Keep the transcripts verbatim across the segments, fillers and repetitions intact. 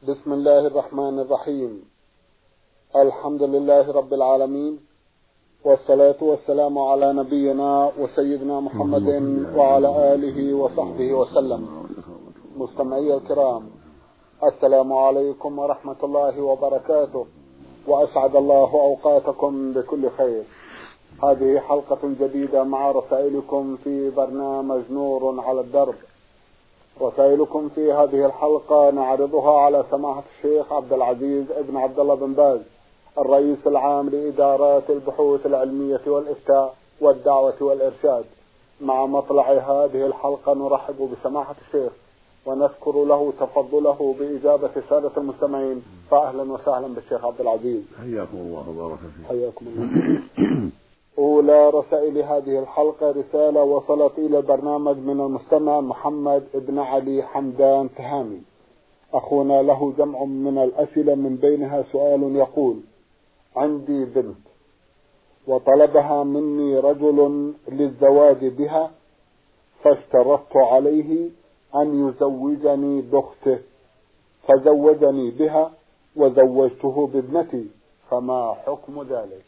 بسم الله الرحمن الرحيم. الحمد لله رب العالمين، والصلاة والسلام على نبينا وسيدنا محمد وعلى آله وصحبه وسلم. مستمعي الكرام، السلام عليكم ورحمة الله وبركاته، وأسعد الله أوقاتكم بكل خير. هذه حلقة جديدة مع رسائلكم في برنامج نور على الدرب. رسائلكم في هذه الحلقة نعرضها على سماحة الشيخ عبد العزيز ابن عبد الله بن باز، الرئيس العام لإدارات البحوث العلمية والإفتاء والدعوة والإرشاد. مع مطلع هذه الحلقة نرحب بسماحة الشيخ ونذكر له تفضله بإجابة سادة المستمعين. فأهلا وسهلا بالشيخ عبد العزيز. حياكم الله وبارك فيك. حياكم الله. أولى رسائل هذه الحلقة رسالة وصلت إلى البرنامج من المستمع محمد ابن علي حمدان تهامي. أخونا له جمع من الأسئلة، من بينها سؤال يقول: عندي بنت وطلبها مني رجل للزواج بها، فاشترطت عليه أن يزوجني بأخته، فزوجني بها وزوجته بابنتي، فما حكم ذلك؟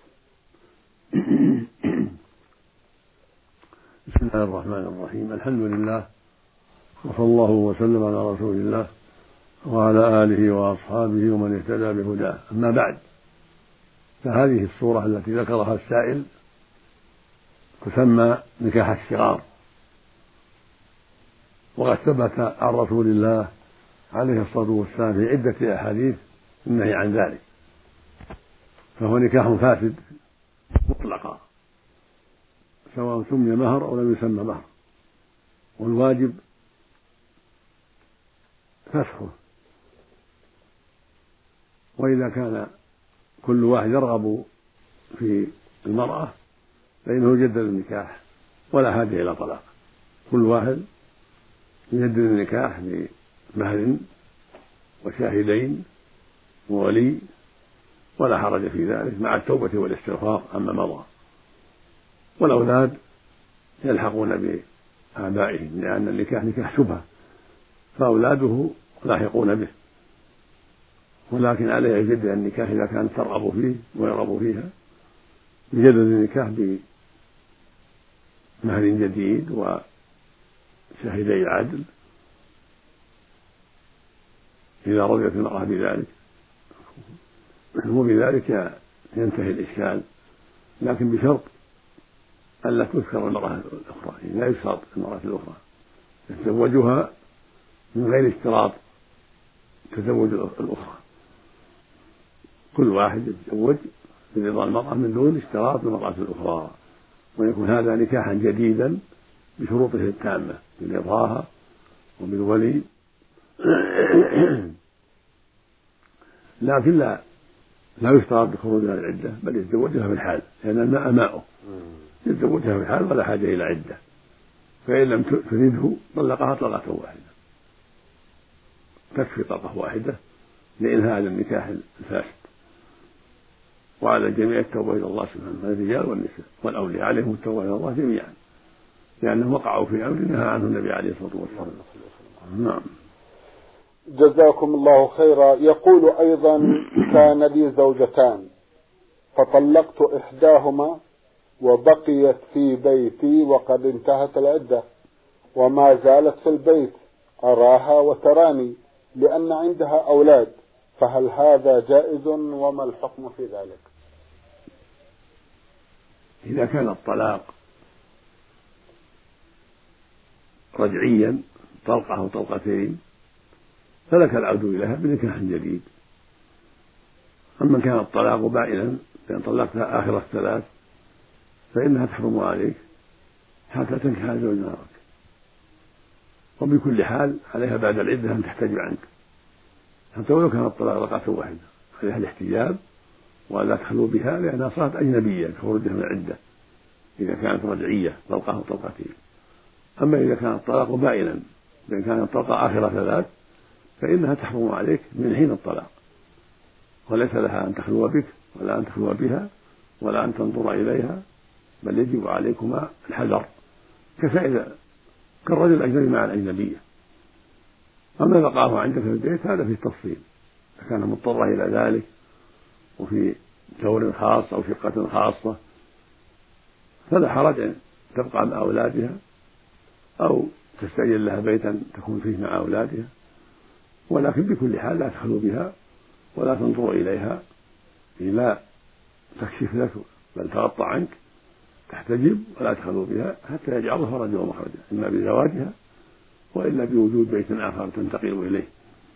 بسم الله الرحمن الرحيم. الحمد لله، وصلى الله وسلم على رسول الله وعلى آله وأصحابه ومن اهتدى بهداه. أما بعد، فهذه الصورة التي ذكرها السائل تسمى نكاح الصغار، وقد ثبت عن رسول الله عليه الصلاة والسلام في عدة أحاديث النهي عن ذلك، فهو نكاح فاسد مطلقا، سواء سمي مهر أو لم يسمى مهر، والواجب فسخه. وإذا كان كل واحد يرغب في المرأة فإنه يجدد النكاح ولا حاجة إلى طلاق. كل واحد يجدد النكاح بمهر وشاهدين وولي، ولا حرج في ذلك، مع التوبة والاستغفار عما مضى. والأولاد يلحقون بآبائهم، لأن النكاح نكاح شبهة، فأولاده لاحقون به، ولكن عليه يجدد النكاح إذا كانت ترغب فيه ويرغب فيها، يجدد النكاح بمهر جديد وشاهدي عدل إذا رضيت المرأة بذلك، وبذلك ينتهي الإشكال، لكن بشرط ألا تذكر المرأة الأخرى، يعني لا يشترط المرأة الأخرى، يتزوجها من غير اشتراط تزوج الأخرى. كل واحد يتزوج برضا المرأة من دون اشتراط المرأة الأخرى، ويكون هذا نكاحا جديدا بشروطه التامة، برضاها وبالولي. لكن لا لا يشترط بخروجها العدة، بل يتزوجها في الحال، لأن الماء ماؤه، يتزوجها في الحال ولا حاجة إلى عدة. فإن لم تريده طلقها طلقة واحدة، تكفي طلقة واحدة لإنهاء النكاح الفاسد. وعلى الجميع التوبة إلى الله سبحانه، الرجال والنساء والأولياء عليهم التوبة إلى الله جميعا، لأنهم وقعوا في أمر نهى عنه النبي عليه الصلاة والسلام. نعم. جزاكم الله خيرا. يقول أيضا: كان لي زوجتان فطلقت إحداهما وبقيت في بيتي وقد انتهت العدة، وما زالت في البيت، أراها وتراني لأن عندها أولاد، فهل هذا جائز وما الحكم في ذلك؟ إذا كان الطلاق رجعيا طلقة أو طلقتين فلك العود إليها بنكاح جديد. أما كان الطلاق بائنا بأن طلقتها آخر الثلاث فإنها تحرم عليك حتى تنكح زوج غيرك، وبكل حال عليها بعد العدة أن تحتجب عنك، حتى ولو كان الطلاق رقعة واحدة عليها الاحتجاب ولا تخلو بها، لأنها صارت أجنبية كخروجها من العدة إذا كانت رجعية طلقة أو طلقتين. أما إذا كان الطلاق بائنا بأن كان الطلقة آخر ثلاث فإنها تحرم عليك من حين الطلاق، وليس لها أن تخلو بك ولا أن تخلو بها ولا أن تنظر إليها، بل يجب عليكما الحذر كسائر كالرجل الأجنبي مع الأجنبية. أما بقاه عندك في البيت هذا فيه تفصيل، إذا كان مضطرة إلى ذلك وفي دور خاص أو شقة خاصة فلا حرج أن تبقى مع أولادها أو تستأجر لها بيتا تكون فيه مع أولادها، ولكن بكل حال لا تخلو بها ولا تنظر إليها لا تكشف لك بل تغطى عنك، تحتجب ولا تخلو بها حتى يجعل الله فرجا ومخرجا، إما بزواجها وإلا بوجود بيت آخر تنتقل إليه.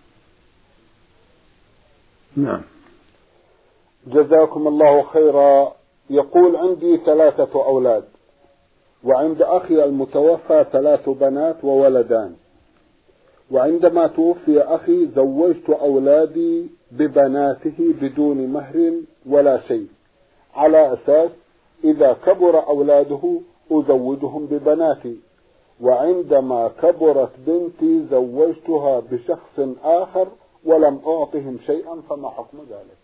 نعم. جزاكم الله خيرا. يقول عندي ثلاثة أولاد، وعند أخي المتوفى ثلاث بنات وولدان، وعندما توفي أخي زوجت أولادي ببناته بدون مهر ولا شيء، على أساس إذا كبر أولاده أزوجهم ببناتي، وعندما كبرت بنتي زوجتها بشخص آخر ولم أعطهم شيئا، فما حكم ذلك؟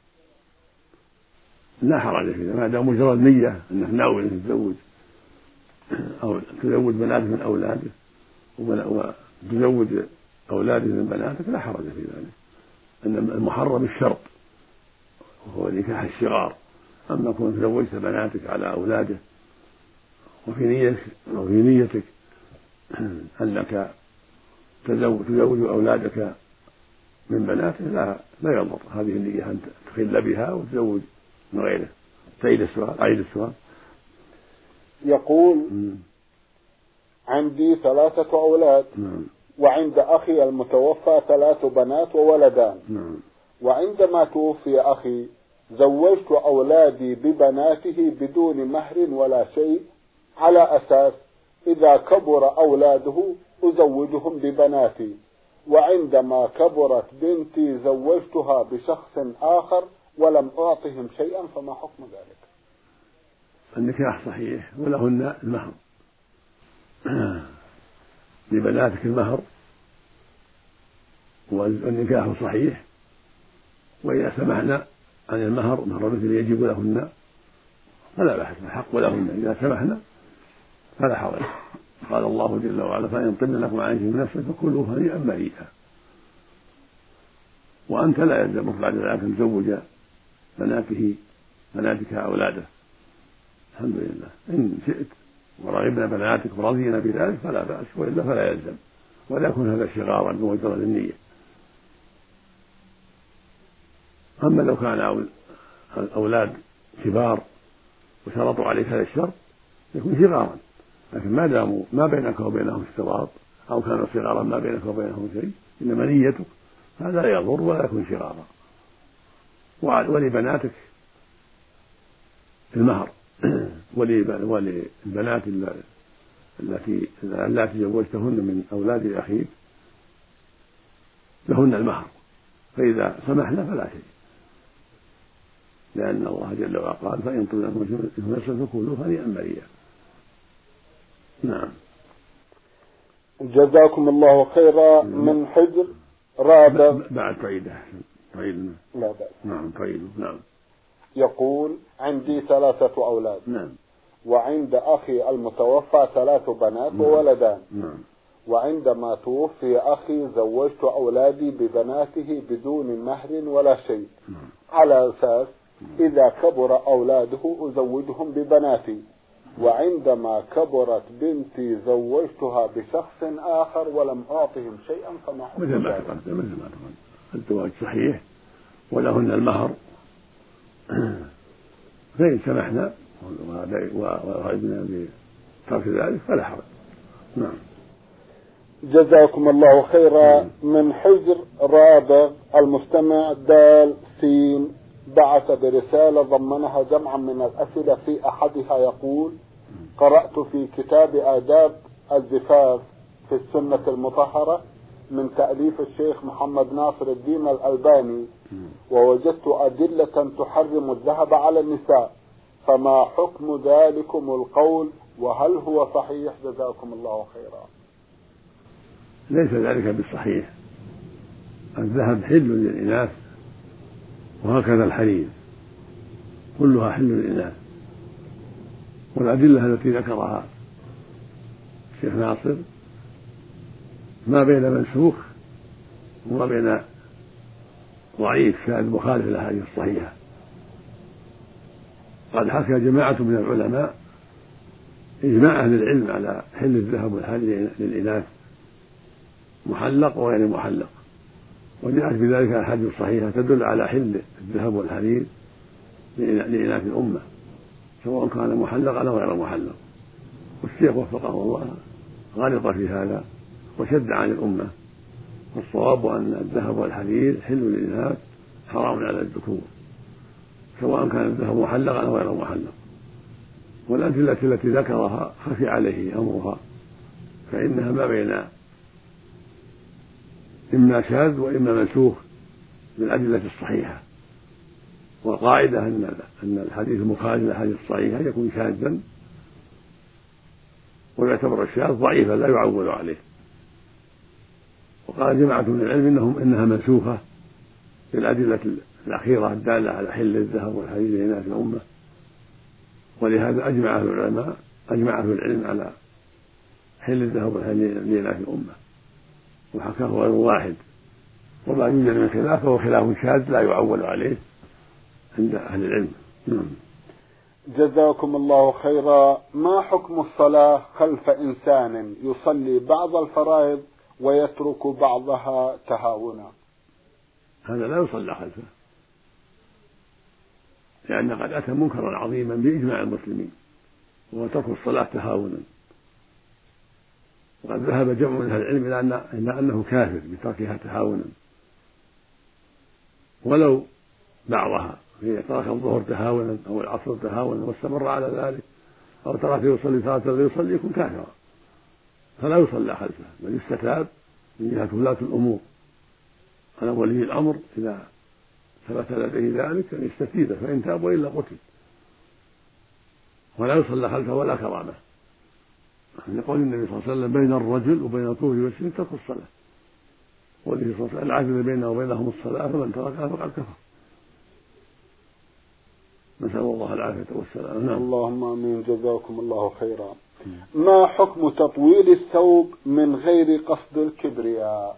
لا حرج فيه ما دام مجرد نية أنك ناوي أن تتزوج أو تزوج بناتك من أولادك وتزوج أولادك من بناتك لا حرج في ذلك، أن المحرم الشرط وهو نكاح الشغار. أما كنت زوجت بناتك على أولاده وفي نيتك أو في نيتك أنك تزوج أولادك من بناته لا لا يضر هذه النية أن تخل بها وتزوج من غيره. تعيد السؤال. أعيد السؤال. يقول م. عندي ثلاثة أولاد م. وعند أخي المتوفى ثلاث بنات وولدان م. وعندما توفي أخي زوجت أولادي ببناته بدون مهر ولا شيء، على أساس إذا كبر أولاده أزوجهم ببناتي، وعندما كبرت بنتي زوجتها بشخص آخر ولم أعطهم شيئا، فما حكم ذلك؟ النكاح صحيح ولهن المهر لبناتك المهر والنكاح صحيح، وإذا سمحنا عن المهر مهر مثل يجب لهن فلا بأس، الحق لهن إذا سمحنا فلا حرج. قال الله جل وعلا فإن طبن لكم عن شيء من نفسه فكلوا هنيئا مريئا. وأنت لا يلزمك بعد ذلك أن تزوج بناته بناتك أولاده، الحمد لله. إن شئت ورغبنا بناتك ورضينا بذلك فلا بأس، وإلا فلا يلزم، ولا يكون هذا شغارا بمجرد النية. أما لو كان أولاد كبار وشرطوا عليك هذا الشرط يكون شغارا، لكن ما داموا ما بينك وبينهم اشتراط أو كانوا صغارا ما بينك وبينهم شيء إنما نيتك هذا لا يضر ولا يكون شغارا. ولبناتك المهر وللبنات التي التي زوجتهن من أولاد أخيك لهن المهر، فإذا سمحنا فلا شيء، لأن الله جل وعلا قال فإن طلب لكم نفسا فكلوا هنيئا مريئا. نعم. جزاكم الله خيرا. من حجر رابع بعد تعيده تعيد. لا بأس. نعم تعيد. نعم. يقول عندي ثلاثة أولاد. نعم. وعند أخي المتوفى ثلاث بنات نعم. وولدان. نعم. وعندما توفي أخي زوجت أولادي ببناته بدون مهر ولا شيء، نعم. على أساس إذا كبر أولاده أزوجهم ببناتي، وعندما كبرت بنتي زوجتها بشخص آخر ولم أعطهم شيئا، فما حكم ذلك؟ مثل ما تقدم مثل ما تقدم الزواج صحيح ولهن المهر، فإن سمحنا ورأينا بترك ذلك فلا حرج. نعم. جزاكم الله خيرا. من حجر رابغ المستمع دال سين بعث برسالة ضمنها جمعا من الأسئلة، في أحدها يقول: قرأت في كتاب آداب الزفاف في السنة المطهرة من تأليف الشيخ محمد ناصر الدين الألباني، ووجدت أدلة تحرم الذهب على النساء، فما حكم ذلكم القول وهل هو صحيح؟ جزاكم الله خيرا. ليس ذلك بالصحيح، الذهب حل للإناث وهكذا الحرير كلها حل للإناث، والأدلة التي ذكرها الشيخ ناصر ما بين منسوخ وما بين ضعيف شاذ مخالف للأحاديث الصحيحة. قد حكى جماعة من العلماء إجماع أهل العلم على حل الذهب والحرير للإناث محلق وغير محلق، وجاءت بذلك أحاديث صحيحة تدل على حل الذهب والحرير لإناث الأمة سواء كان محلقا أو غير محلق. والشيخ وفقه الله غلط في هذا وشد عن الأمة، والصواب أن الذهب والحرير حل للإناث حرام على الذكور سواء كان الذهب محلقا أو غير محلق. والأدلة التي ذكرها خفي عليه أمرها، فإنها ما بين إما شاذ وإما منسوخ بالأدلة الصحيحة. والقاعدة أن أن الحديث المخالف للأحاديث الصحيحة يكون شاذا، ويعتبر الشاذ ضعيفا لا يعول عليه. وقال جماعة من العلم إنهم إنها منسوخة بالأدلة الأخيرة الدالة على حل الذهب والحرير لإناث الأمة، ولهذا أجمع أهل العلماء أجمع أهل العلم على حل الذهب والحرير لإناث الأمة، وحكاه غير واحد. وما يوجد من خلافه وخلاف شاذ لا يعول عليه عند أهل العلم. نعم. جزاكم الله خيرا. ما حكم الصلاة خلف إنسان يصلي بعض الفرائض ويترك بعضها تهاونا؟ هذا لا يصلى خلفه، لأن قد أتى منكرا عظيما بإجماع المسلمين، وهو ترك الصلاة تهاونا. وقد ذهب جمع من أهل العلم إلى أنه كافر بتركها تهاونا، ولو بعضها، إذا ترك الظهر تهاونا أو العصر تهاونا واستمر على ذلك، أو ترك يصلي ثلاثة لا يصلي يكون كافرا، فلا يصلى خلفه، بل يستتاب من جهة ولاة الأمور على ولي الأمر إذا ثبت لديه ذلك أن يستفيد، فإن تاب وإلا قتل. ولا يصلى خلفه ولا كرامه، يقول النبي صلى الله عليه وسلم: بين الرجل وبين الكفر والشرك ترك الصلاة، والنبي صلى الله عليه وسلم: العدل بيننا وبينهم الصلاة فمن تركها فقد كفر. نسأل الله العافية والسلام. نعم. اللهم آمين. جزاكم الله خيرا. ما حكم تطويل الثوب من غير قصد الكبرياء؟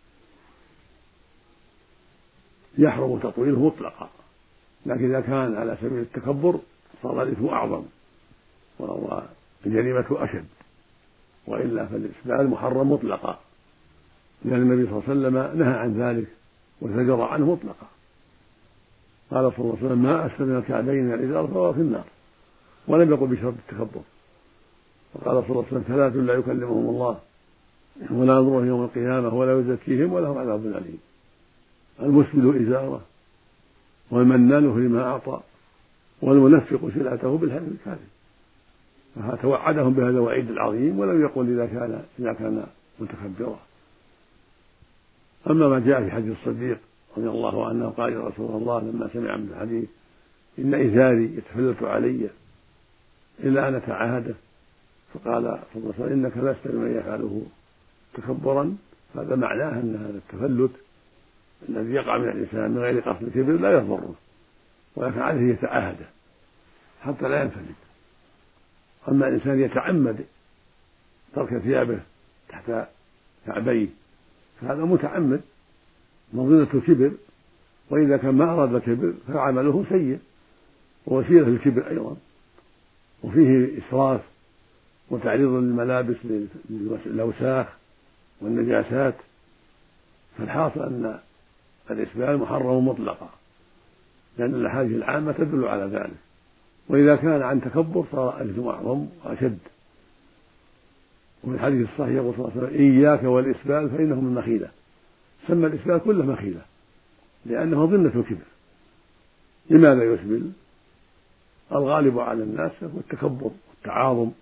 يحرم تطويله مطلقا، لكن إذا كان على سبيل التكبر صار الإثم أعظم والجريمة أشد، وإلا فالإسبال محرم مطلقا، لأن النبي صلى الله عليه وسلم نهى عن ذلك وزجر عنه مطلقا. قال صلى الله عليه وسلم: ما أسفل من الكعبين من الإزار فهو في النار، ولم يقل بشرط التكبر. وقال صلى الله عليه وسلم: ثلاث لا يكلمهم الله ولا ينظرهم يوم القيامة ولا يزكيهم ولهم عذاب أليم: المسبل إزاره، والمنان لما أعطى، والمنفق سلعته بالحلف الكاذب. فتوعدهم بهذا الوعيد العظيم، ولم يقل إذا كان إذا كان متكبرا. أما ما جاء في حديث الصديق رضي الله عنه قال: يا رسول الله لما سمع من الحديث إن إزاري يتفلت علي إلا أن أتعاهده، فقال صلى الله عليه وسلم: إنك لست بمن يفعله تكبرا. هذا معناه أن هذا التفلت الذي يقع من الإنسان من غير قصد الكبر لا يضره، ولكن عليه يتعاهده حتى لا ينفلت. أما الإنسان يتعمد ترك ثيابه تحت كعبيه فهذا متعمد مظنة الكبر، وإذا كان ما أراد الكبر فعمله سيء ووسيلة للكبر أيضا، وفيه إسراف وتعريض للملابس للأوساخ والنجاسات. فالحاصل أن الإسبال محرم مطلقا، لأن الأحاديث العامة تدل على ذلك. وإذا كان عن تكبر صار الإثم أعظم وأشد. وفي الحديث الصحيح يقول صلى الله عليه وسلم: إياك والإسبال فإنه من مخيلة. سمى الإسبال كله مخيلة لأنه ظنة الكبر. لماذا يسبل؟ الغالب على الناس هو التكبر والتعاظم،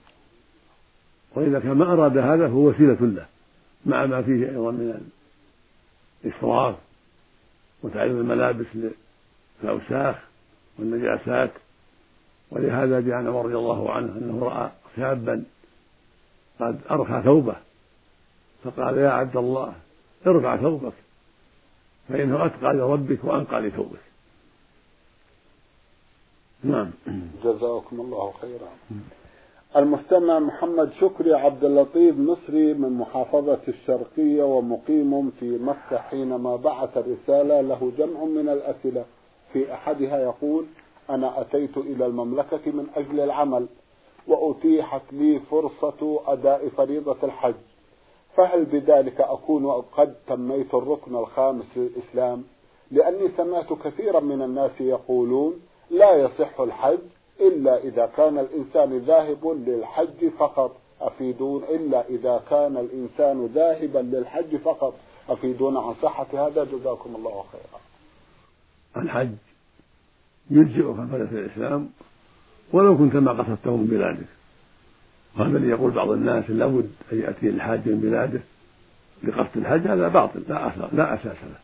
وإذا كان ما أراد هذا فهو وسيلة له، مع ما فيه أيضا من الإسراف وتعريض الملابس للأوساخ والنجاسات. ولهذا جاء عمر رضي الله عنه أنه رأى شابا قد أرخى ثوبه فقال: يا عبد الله ارفع ثوبك فإنه أتقى لربك وأنقى لثوبك. نعم. جزاكم الله خيرا. المستمع محمد شكري عبد اللطيف مصري من محافظة الشرقية ومقيم في مكة، حينما بعث الرسالة له جمع من الأسئلة، في أحدها يقول: أنا أتيت إلى المملكة من أجل العمل، وأتيحت لي فرصة أداء فريضة الحج، فهل بذلك أكون قد تميت الركن الخامس للإسلام؟ لأني سمعت كثيرا من الناس يقولون لا يصح الحج إلا إذا كان الإنسان ذاهب للحج فقط، أفيدون إلا إذا كان الإنسان ذاهبا للحج فقط، أفيدون عن صحة هذا جزاكم الله خيرا. الحج يجزئك فريضة الإسلام ولو كنت ما قصدته من بلادك، وهذا اللي يقول بعض الناس لابد أن يأتي الحاج من بلاده لقصد الحج، هذا باطل لا أساس لا أساس له.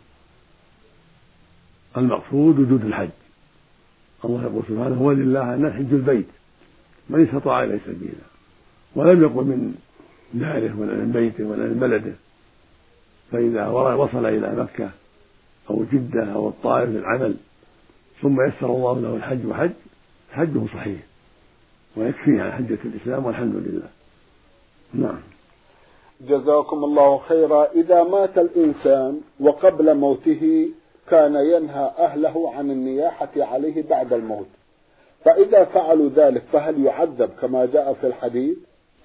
المقصود وجود الحج. الله يقول سبحانه: ولله أن يحج البيت من استطاع إليه سبيلا، ولم يقل من داره ولا من بيته ولا من بلده. فإذا وصل إلى مكة أو جدة أو الطائف للعمل ثم يسر الله له الحج وحج، حجه صحيح ويكفيه عن حجة الإسلام والحمد لله. نعم. جزاكم الله خيرا. إذا مات الإنسان وقبل موته كان ينهى أهله عن النياحة عليه بعد الموت، فإذا فعلوا ذلك فهل يعذب كما جاء في الحديث؟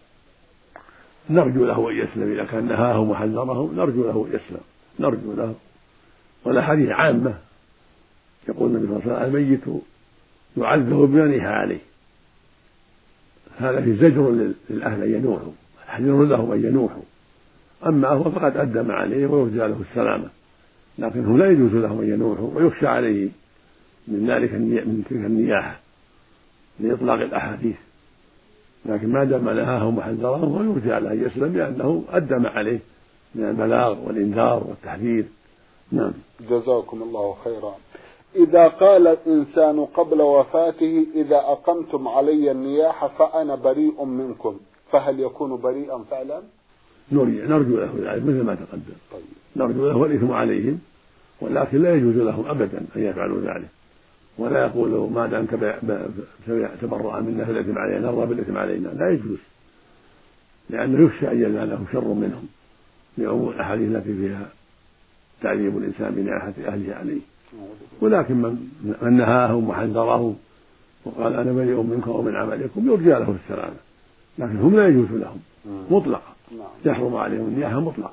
نرجو له أن يسلم، إذا كان نهاهم وحذرهم نرجو له أن يسلم، نرجو له. والأحاديث عامة، يقول النبي صلى الله عليه وسلم: الميت يعذب بما نهى عليه. هذا في زجر للأهل أن ينوحوا، تحذير لهم أن ينوحوا. أما هو فقد أدى ما عليه ويرجى له السلامة، لكنه لا يجوز لهم أن ينوحوا، ويخشى عليه من ذلك من تلك النياحة لإطلاق الأحاديث. لكن ما دام نهاهم وحذرهم فيرجى له أن يسلم، لأنه أدى ما عليه من البلاغ والإنذار والتحذير. نعم. جزاكم الله خيرا. إذا قال الإنسان قبل وفاته: إذا أقمتم علي النياحة فأنا بريء منكم، فهل يكون بريئا فعلا؟ نرجو له ذلك مثل ما تقدم. طيب. نرجو له الإثم عليهم، ولكن لا يجوز لهم أبدا أن يفعلوا ذلك، ولا يقولوا ما دام تبرأ منا فالإثم علينا، نرضى بالإثم علينا، لا يجوز، لأنه يخشى أن يناله شر منهم لعموم الأحاديث التي فيها تعذيب الإنسان بنياحة أهله عليه. ولكن من نهاهم وحذرهم وقال أنا بريء منكم ومن عملكم يرجى له السلامة، لكن هم لا يجوز لهم مطلقا، يحرم عليهم النياحة مطلقا.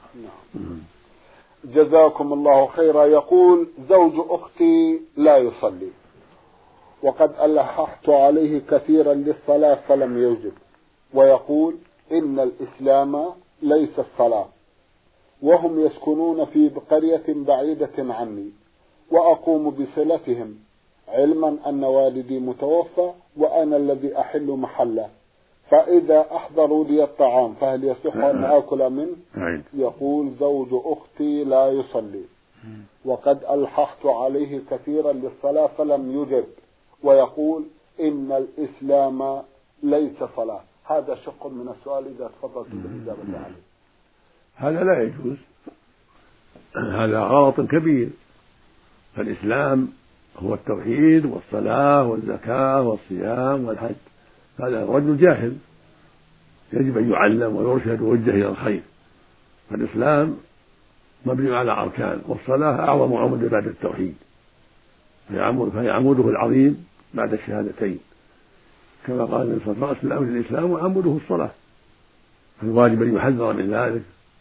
جزاكم الله خيرا. يقول: زوج أختي لا يصلي، وقد ألححت عليه كثيرا للصلاة فلم يجب، ويقول إن الإسلام ليس الصلاة، وهم يسكنون في قرية بعيدة عني، وأقوم بصلتهم علما أن والدي متوفى وأنا الذي أحل محله، فإذا أحضروا لي الطعام فهل يصح أن آكل منه؟ يقول زوج أختي لا يصلي، وقد ألححت عليه كثيرا للصلاة فلم يجب، ويقول إن الإسلام ليس صلاة. هذا شق من السؤال، إذا تفضلت بالإجابة عليه. هذا لا يجوز، هذا غلط كبير. فالإسلام هو التوحيد والصلاة والزكاة والصيام والحج. هذا الرجل جاهل، يجب أن يعلم ويرشد ويوجه إلى الخير. فالإسلام مبني على أركان، والصلاة أعظم عمود بعد التوحيد، فهي عموده العظيم بعد الشهادتين، كما قال النبي صلى الله عليه وسلم: الإسلام وعموده الصلاة. فالواجب أن يحذر من ذلك،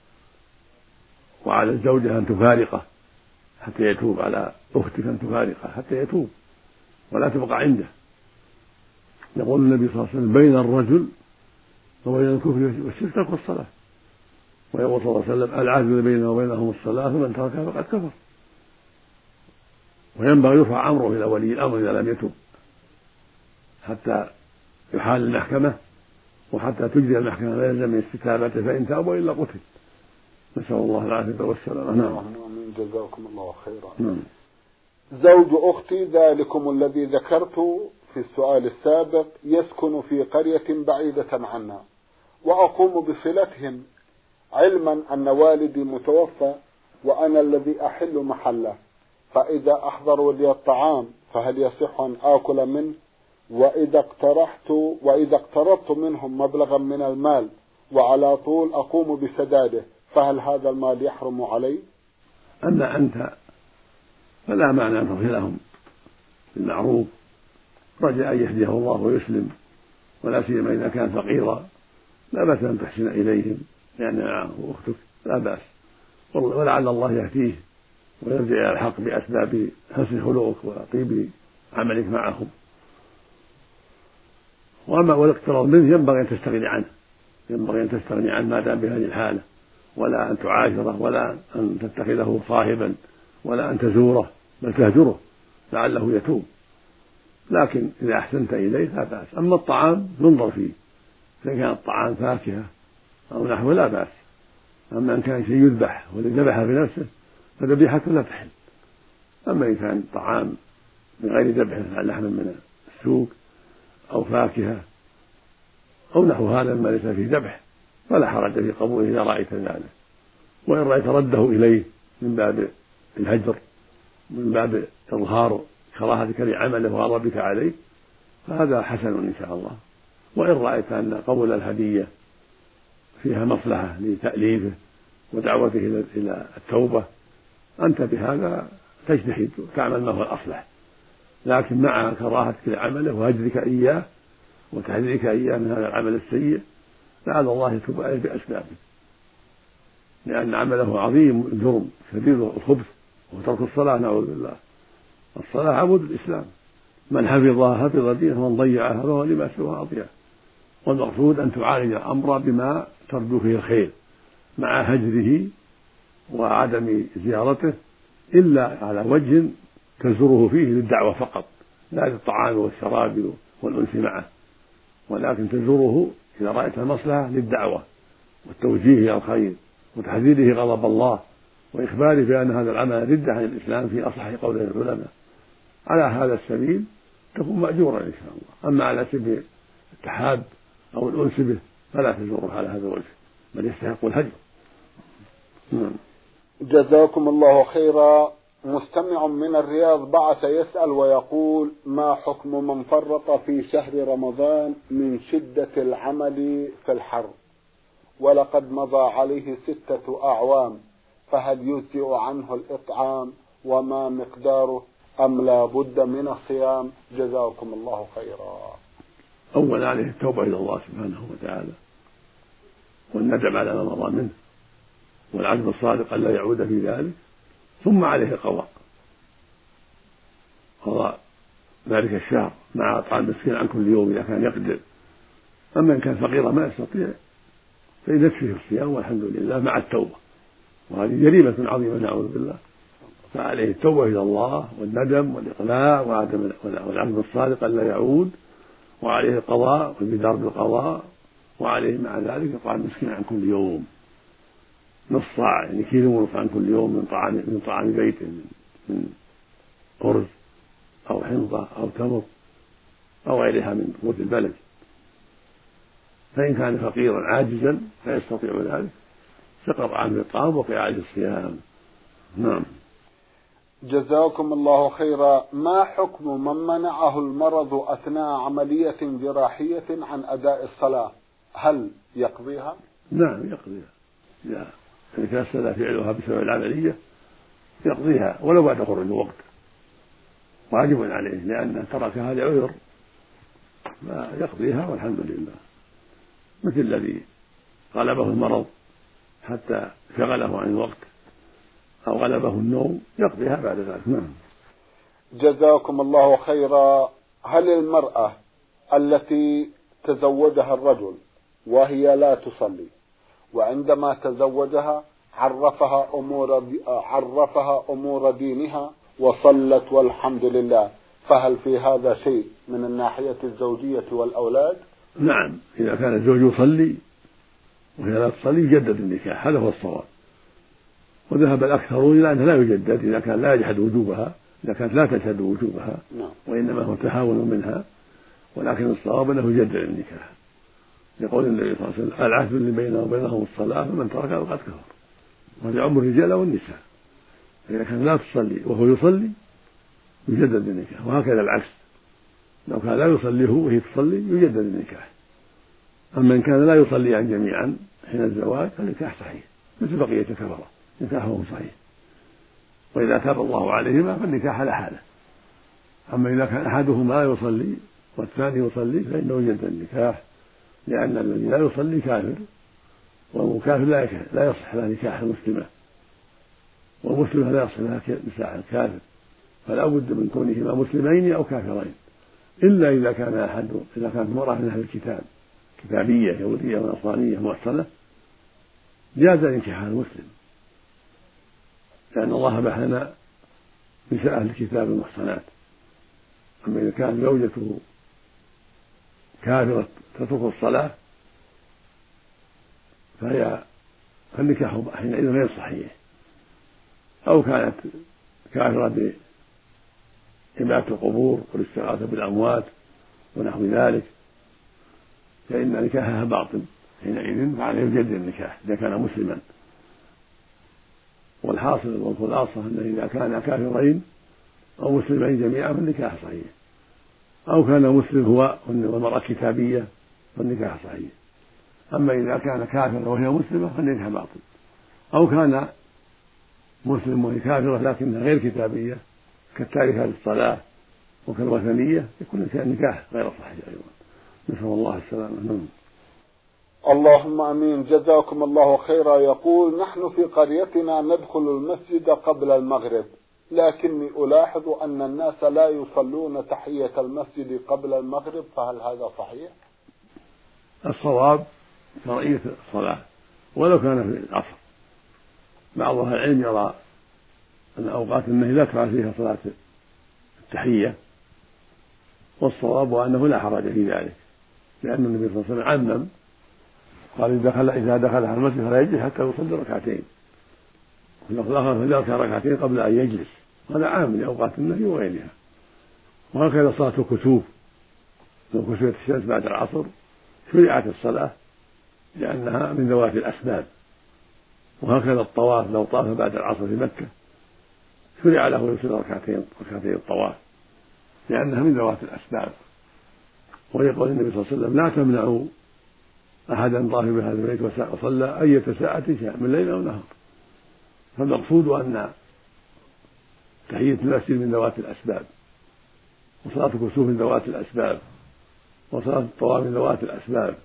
وعلى الزوجة أن تفارقه حتى يتوب، على أختك أن تفارقه حتى يتوب ولا تبقى عنده. يقول النبي صلى الله عليه وسلم: بين الرجل وبين الكفر والشرك ترك الصلاة. ويقول صلى الله عليه وسلم: العهد بيننا وبينهم الصلاة فمن تركها فقد كفر. وينبغي يرفع أمره إلى ولي الأمر إذا لم يتب حتى يحال المحكمة، وحتى تجري المحكمة لا يلزم من استتابته، فإن تابوا إلا قتل. نسأل الله العافية والسلامة. نعم. آمين. جزاكم الله خيرا. نعم. زوج أختي ذلكم الذي ذكرت في السؤال السابق يسكن في قرية بعيدة عنا، وأقوم بصلتهم علما أن والدي متوفى وأنا الذي أحل محله، فإذا أحضروا لي الطعام فهل يصح أن آكل منه؟ وإذا اقترحت وإذا اقترضت منهم مبلغا من المال وعلى طول أقوم بسداده، فهل هذا المال يحرم علي؟ أما أنت فلا معنى أن تصلهم بالمعروف رجاء أن يهديه الله ويسلم، ولا سيما إذا كان فقيرا لا بأس أن تحسن إليهم لأن معه أختك لا بأس، ولعل الله يهديه ويرجع إلى الحق بأسباب حسن خلقك وطيب عملك معهم. وأما والاقتراض منه ينبغي أن تستغني عنه، ينبغي أن تستغني عنه ما دام بهذه الحالة، ولا أن تعاشره ولا أن تتخذه صاحبا ولا أن تزوره، بل تهجره لعله يتوب. لكن إذا أحسنت إليه لا بأس. أما الطعام ينظر فيه، إذا كان الطعام فاكهة أو نحوه لا بأس. أما إن كان شيء يذبح والذبح بنفسه فذبيحته لا تحل. أما إن كان طعام من غير ذبح لحم من السوق أو فاكهة أو نحو هذا ما ليس فيه ذبح فلا حرج في قبوله إذا رأيت ذلك. وإن رأيت رده إليه من باب الهجر من باب إظهار كراهتك لعمله وغضبك عليه فهذا حسن إن شاء الله. وإن رأيت أن قبول الهدية فيها مصلحة لتأليفه ودعوته إلى التوبة أنت بهذا تجتهد وتعمل ما هو الأصلح، لكن مع كراهتك لعمله وهجرك إياه وتحذيرك إياه من هذا العمل السيء لعل الله يتوب عليه بأسبابه، لأن عمله عظيم الجرم شديد الخبث وترك الصلاة نعوذ بالله. الصلاة عمود الإسلام، من حفظها حفظ دينه ومن ضيعها فهو لما سواها أضيع. والمقصود أن تعالج الأمر بما ترجو فيه الخير مع هجره وعدم زيارته إلا على وجه تزوره فيه للدعوة فقط لا للطعام والشراب والأنس معه، ولكن تزوره إذا رأيت المصلحة للدعوة والتوجيه إلى الخير وتحذيره غضب الله وإخباره بأن هذا العمل ردة عن الإسلام في أصح قوله العلماء. على هذا السبيل تكون مأجورا إن شاء الله. أما على سبيل التحاب أو الأنس به فلا تزوره على هذا الوجه بل يستحق الهجر. جزاكم الله خيرا. مستمع من الرياض بعث يسأل ويقول: ما حكم من فرط في شهر رمضان من شدة العمل في الحر ولقد مضى عليه ستة أعوام، فهل يجزئ عنه الإطعام وما مقداره أم لا بد من الصيام؟ جزاكم الله خيرا. أولا عليه التوبة إلى الله سبحانه وتعالى والندم على ما مضى منه والعزم الصادق ألا يعود في ذلك، ثم عليه القضاء قضاء ذلك الشهر مع إطعام مسكين عن كل يوم إذا كان يقدر. أما إن كان فقيرا ما يستطيع فإن يكفيه الصيام والحمد لله مع التوبة، وهذه جريمة عظيمة نعوذ بالله. فعليه التوبة إلى الله والندم والإقلاع وعدم والعزم الصادق ألا يعود، وعليه القضاء والبدار بالقضاء، وعليه مع ذلك إطعام مسكين عن كل يوم نص صاع يعني كيلو ونصف عن كل يوم من طعام من طعام بيته من أرز أو حنطة أو تمر أو غيرها من قوت البلد. فإن كان فقيرا عاجزا لا يستطيع ذلك سقط عنه الطعام وقع عليه الصيام. نعم. جزاكم الله خيرا. ما حكم من منعه المرض أثناء عملية جراحية عن أداء الصلاة؟ هل يقضيها؟ نعم يقضيها إذا تيسر فعلها بسبب العملية يقضيها ولو بعد خروج الوقت، واجب عليه لأن تركها لعذر فيقضيها والحمد لله. مثل الذي غلبه المرض حتى شغله عن الوقت أو غلبه النوم يقضيها بعد ذلك. نعم. جزاكم الله خيرا. هل المرأة التي تزوجها الرجل وهي لا تصلي وعندما تزوجها عرفها أمور عرفها أمور دينها وصلت والحمد لله، فهل في هذا شيء من الناحية الزوجية والأولاد؟ نعم، إذا كان الزوج يصلي وهي لا تصلي يجدد النكاح، هذا هو الصواب. وذهب الأكثرون إلى أنه لا يجدد إذا كان لا يجحد وجوبها، إذا كانت لا تشهد وجوبها وإنما هو تهاون منها، ولكن الصواب أنه يجدد النكاح يقول النبي صلى الله عليه وسلم: العهد اللي بيننا وبينهم الصلاة فمن تركها فقد كفر. وهذا يعم الرجال والنساء، إذا كان لا تصلي وهو يصلي يجدد النكاح، وهكذا العكس لو كان لا يصلي هو وهي تصلي يجدد النكاح. أما إن كان لا يصليان جميعا حين الزواج فالنكاح صحيح مثل بقية الكفرة، نكاحهم صحيح. وإذا تاب الله عليهما فالنكاح على حاله. أما إذا كان أحدهما لا يصلي والثاني يصلي فإنه يجدد النكاح، لأن الذي لا يصلي كافر، والكافر لا يصح له نكاح المسلمة، والمسلمة لا يصح لها نكاح الكافر، فلا بد من كونهما مسلمين أو كافرين، إلا إذا كان أحد إذا كانت امرأة من أهل الكتاب كتابية يهودية ونصرانية محصنة جاز نكاحها المسلم، لأن الله أباح لنا نساء أهل الكتاب المحصنات. أما إذا كانت زوجته كافرة تترك الصلاة فهي فالنكاح حينئذ غير صحيح، أو كانت كافرة بعبادة القبور والاستغاثة بالأموات ونحو ذلك فإن نكاحها باطل حينئذ، فعليه يجدد النكاح إذا كان مسلما. والحاصل والخلاصة أنه إذا كان كافرين أو مسلمين جميعا فالنكاح صحيح، أو كان مسلم هو والمرأة كتابية فالنكاح صحيح. أما إذا كان كافرا وهي مسلمة فالنكاح باطل، أو كان مسلم وهي كافرة لكنها غير كتابية كالتاركة للصلاة وكالوثنية يكون النكاح غير صحيح أيضا. نسأل الله السلامة. اللهم امين. جزاكم الله خيرا. يقول: نحن في قريتنا ندخل المسجد قبل المغرب، لكني الاحظ ان الناس لا يصلون تحية المسجد قبل المغرب، فهل هذا صحيح؟ الصواب شرعية الصلاة ولو كان في العصر. بعض أهل العلم يرى أن أوقات النهي لا تفعل فيها صلاة التحية، والصواب أنه لا حرج في ذلك، لأن النبي صلى الله عليه وسلم عمم قال: إذا دخل إذا دخل على المسجد فلا يجلس حتى يصلي ركعتين، وفي اللفظ الآخر فليركع ركعتين قبل أن يجلس. هذا عام لأوقات النهي وغيرها. وهكذا صلاة الكسوف، لو كسفت الشمس بعد العصر شرعت الصلاة لأنها من ذوات الأسباب. وهكذا الطواف لو طاف بعد العصر في مكة شرع له يصلي ركعتين ركعتين الطواف لأنها من ذوات الأسباب. ويقول النبي صلى الله عليه وسلم: لا تمنعوا أحدا طاف بهذا البيت وصلى أية ساعة شاء من ليل أو نهار. فالمقصود أن تحية المسجد من ذوات الأسباب، وصلاة الكسوف من ذوات الأسباب، وصلاة الطواف من ذوات الأسباب.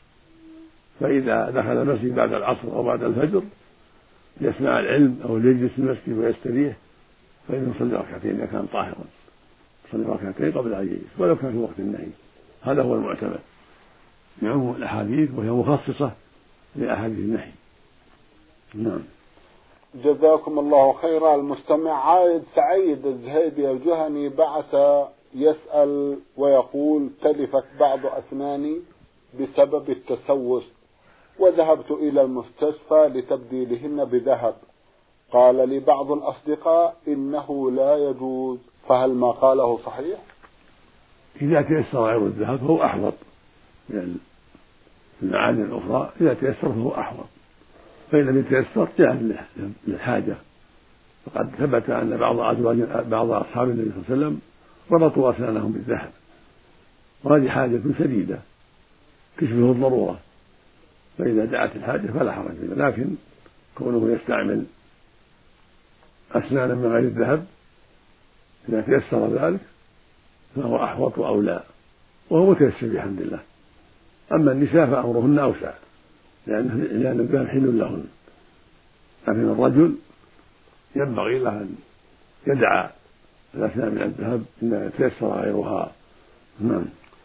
فإذا دخل المسجد بعد العصر أو بعد الفجر يسمع العلم أو يجلس في المسجد ويستريح فإنه يصلي ركعتين إذا كان طاهرا، يصلي ركعتين قبل أن يجلس ولو كان في وقت النهي. هذا هو المعتمد من عموم الأحاديث، وهي مخصصة لأحاديث النهي. نعم. جزاكم الله خيرا. المستمع عايد سعيد الزهيدي الجهني بعث يسأل ويقول: تلفت بعض أسناني بسبب التسوس، وذهبت إلى المستشفى لتبديلهن بذهب. قال لي بعض الأصدقاء إنه لا يجوز، فهل ما قاله صحيح؟ إذا تيسر غير الذهب فهو أحوط من المعادن الأخرى، إذا تيسر فهو أحوط، فإن لم يتيسر جاء للحاجة. فقد ثبت أن بعض أزواج بعض أصحاب النبي صلى الله عليه وسلم ربطوا أسنانهم بالذهب، وهذه حاجة شديدة تشبه الضرورة، فإذا دعت الحاجة فلا حرج فيها. لكن كونه يستعمل أسنانا من غير الذهب إذا تيسر ذلك فهو أحوط وأولى، وهو متيسر بحمد الله. أما النساء فأمرهن أوسع، لأن لأن الذهب حل لهن، لكن الرجل ينبغي له أن يدعى الأسنان من الذهب إن تيسر غيرها. نعم.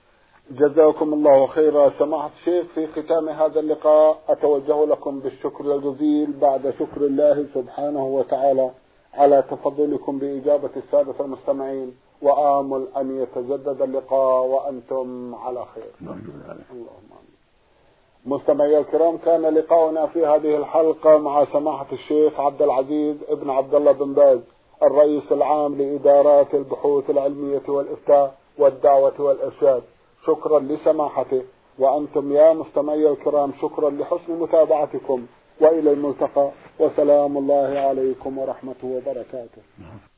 جزاكم الله خيرا. سماحة الشيخ، في ختام هذا اللقاء أتوجه لكم بالشكر الجزيل بعد شكر الله سبحانه وتعالى على تفضلكم بإجابة السادة المستمعين، وآمل أن يتجدد اللقاء وأنتم على خير. اللهم آمين. مستمعي الكرام، كان لقاؤنا في هذه الحلقة مع سماحة الشيخ عبد العزيز ابن عبد الله بن باز، الرئيس العام لإدارات البحوث العلمية والإفتاء والدعوة والإرشاد. شكرا لسماحته، وأنتم يا مستمعي الكرام شكرا لحسن متابعتكم، وإلى الملتقى، وسلام الله عليكم ورحمته وبركاته.